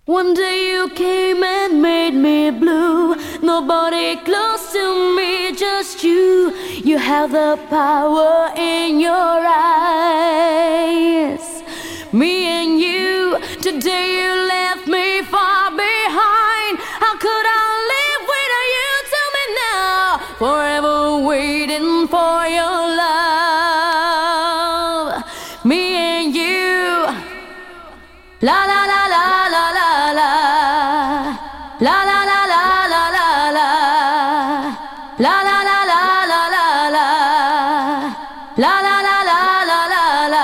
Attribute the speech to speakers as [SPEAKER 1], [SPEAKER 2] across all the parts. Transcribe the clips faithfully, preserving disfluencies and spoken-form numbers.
[SPEAKER 1] One day you came and made me blue. Nobody close to me, just you. You have the power in your eyes. Me and you, today you left me far behind. How could I live without you? Tell me now. Forever waiting for your love. Me and you. La la la la la la la. La la la la la la la. La la la la la la la. La la la la la la la.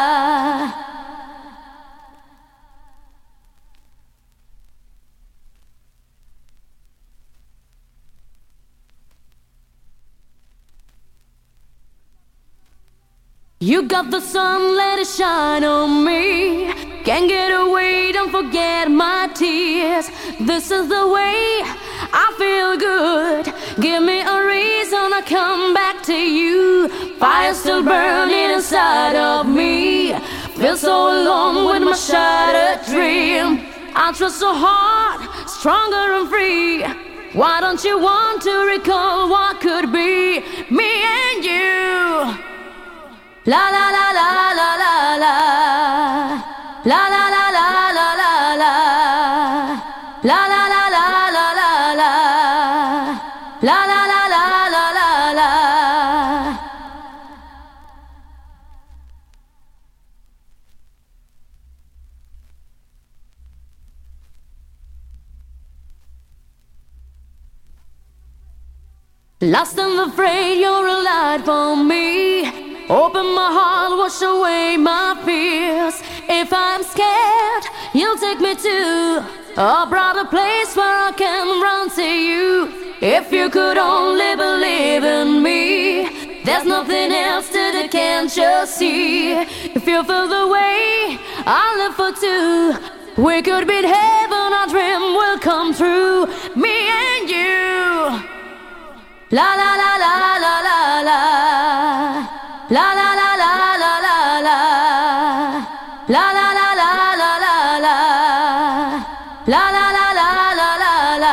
[SPEAKER 1] You got the sun, let it shine on me. Can't get away, don't forget my tears. This is the way I feel good. Give me a reason to come back to you. Fire still burning inside of me. Feel so alone with my shattered dream. I trust so hard, stronger and free. Why don't you want to recall what could be? Me and you. La la la la la la la. La la la la la la la. La la la la la la la. La la la la la la la. Lost and afraid, you're a light for me. Open my heart, wash away my fears. If I'm scared, you'll take me to a brighter place where I can run to you. If you could only believe in me, there's nothing else that I can't just see. If you feel the way I live for two, we could be in heaven, our dream will come true. Me and you. La la la la la la la. La la la la la la la. La la la la la la la. La la la la la la la.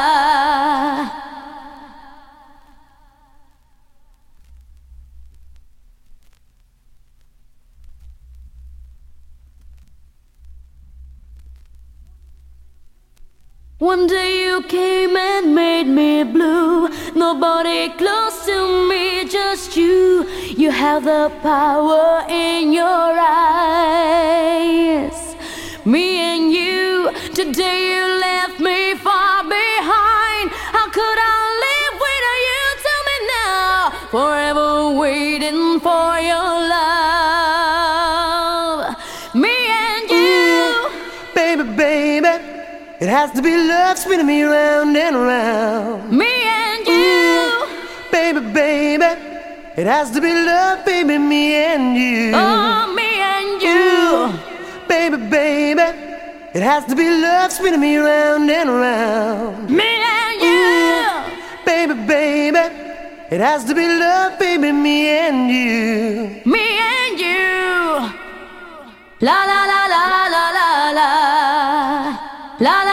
[SPEAKER 1] One day you came and made me blue. Nobody close to me, just you. You have the power in your eyes. Me and you, today you left me far behind. How could I live without you? Tell me now. Forever waiting for your love. Me and you.
[SPEAKER 2] Ooh, baby, baby, it has to be love spinning me round and around.
[SPEAKER 1] Me and you.
[SPEAKER 2] Ooh, baby, baby, it has to be love, baby, me and you.
[SPEAKER 1] Oh, me and you.
[SPEAKER 2] Ooh, baby, baby, it has to be love spinning me round and around.
[SPEAKER 1] Me and you.
[SPEAKER 2] Ooh, baby, baby, it has to be love, baby, me and you.
[SPEAKER 1] Me and you. La la la la la la la. La la